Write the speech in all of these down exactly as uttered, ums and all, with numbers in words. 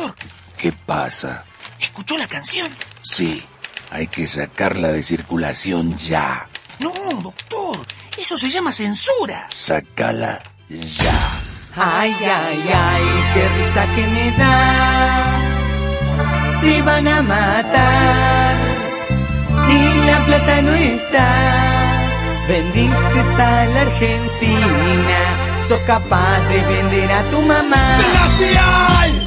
doctor. ¿Qué pasa? ¿Escuchó la canción? Sí, hay que sacarla de circulación ya. No, doctor, eso se llama censura. Sácala ya. Ay, ay, ay, qué risa que me da. Te van a matar y la plata no está. Vendiste a la Argentina, sos capaz de vender a tu mamá. ¡Sebastián!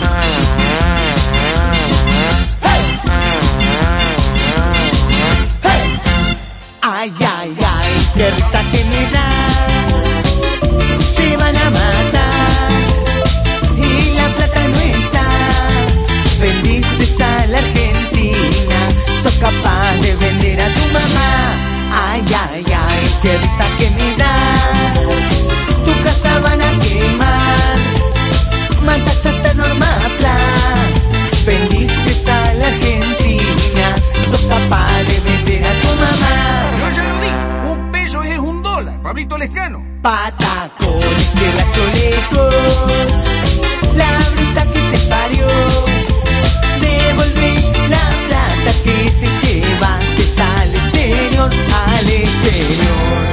Ay, ay, ay, qué risa que me da. Te van a matar y la plata no está. Vendiste a la Argentina, sos capaz de vender a tu mamá. Ay, ay, ay, qué risa que me da. Tu casa van a quemar. Mataste hasta Norma Plan. Vendiste a la Argentina, sos capaz de vender a tu mamá. Yo ya lo dije, un peso es un dólar, Pablito Lescano. Patacones de la choleco, la bruta que te parió. Devolvé la plata que te llevaste al exterior, al exterior.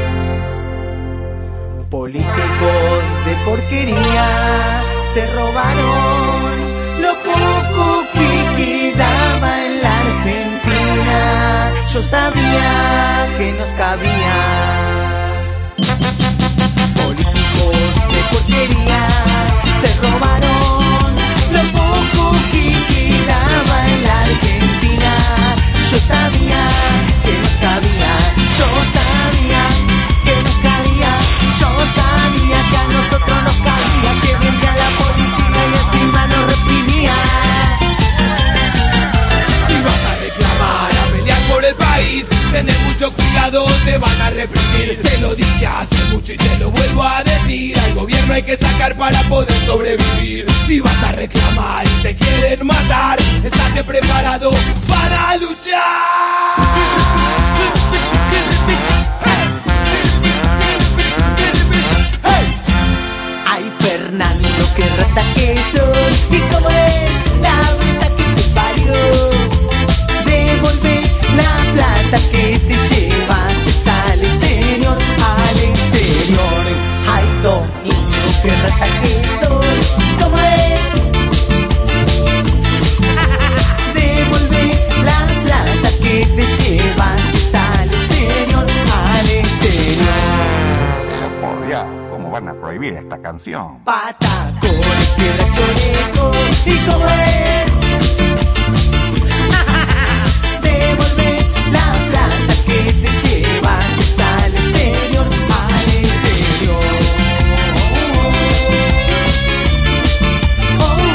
Políticos de porquería se robaron lo poco que quedaba en la Argentina. Yo sabía que nos cabía. Políticos de porquería se robaron lo poco que quedaba en la Argentina. Yo sabía que nos cabía. Yo sabía que nos cabía. Yo sabía que a nosotros nos cabía. Que vendía la policía y encima nos reprimía. Si vas a reclamar, a pelear por el país, tener mucho cuidado, te van a reprimir. Te lo dije hace mucho y te lo vuelvo a decir. Al gobierno hay que sacar para poder sobrevivir. Si vas a reclamar y te quieren matar, estate preparado para luchar. Ay, Fernando, qué rata que sos. ¿Y cómo es la bruta que te parió? Devolvé la plata que te llevaste al exterior, al exterior. Ay, Domingo, qué rata que sos. ¿Cómo es? Devolvé la plata que te llevaste al exterior, al exterior. Por Dios, ¿cómo van a prohibir esta canción? Patacones, piedra, choreco. ¿Y cómo es? Devolvé la plata que te llevaste al exterior, al exterior. Oh, oh,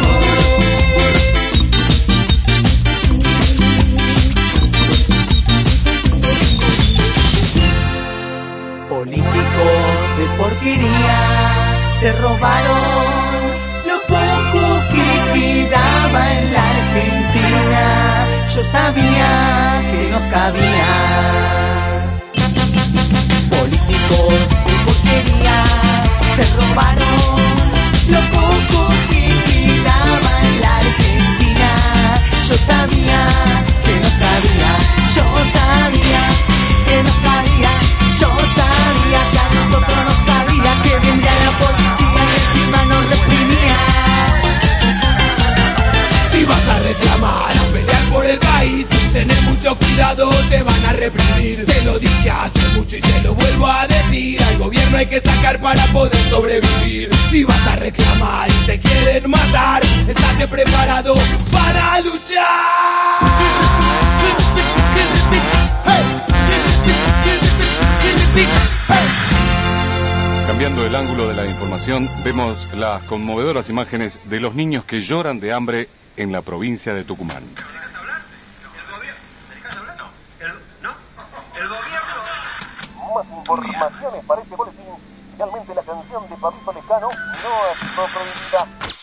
oh. Políticos de porquería se robaron lo poco que quedaba en la Argentina. Yo sabía que nos cabía. Políticos de porquería se robaron lo poco que quedaba en la Argentina. Yo sabía que nos cabía. Yo sabía que nos cabía. Yo sabía que a nosotros nos cabía. Que vendría la policía y encima nos reprimía. Si vas a reclamar, a pelear por el país, tener mucho cuidado, te van a reprimir. Te lo dije hace mucho y te lo vuelvo a decir. Al gobierno hay que sacar para poder sobrevivir. Si vas a reclamar y te quieren matar, estate preparado para luchar. Cambiando el ángulo de la información, vemos las conmovedoras imágenes de los niños que lloran de hambre en la provincia de Tucumán. Más informaciones para este boletín. Finalmente la canción de Pablito Lescano no ha sido prohibida.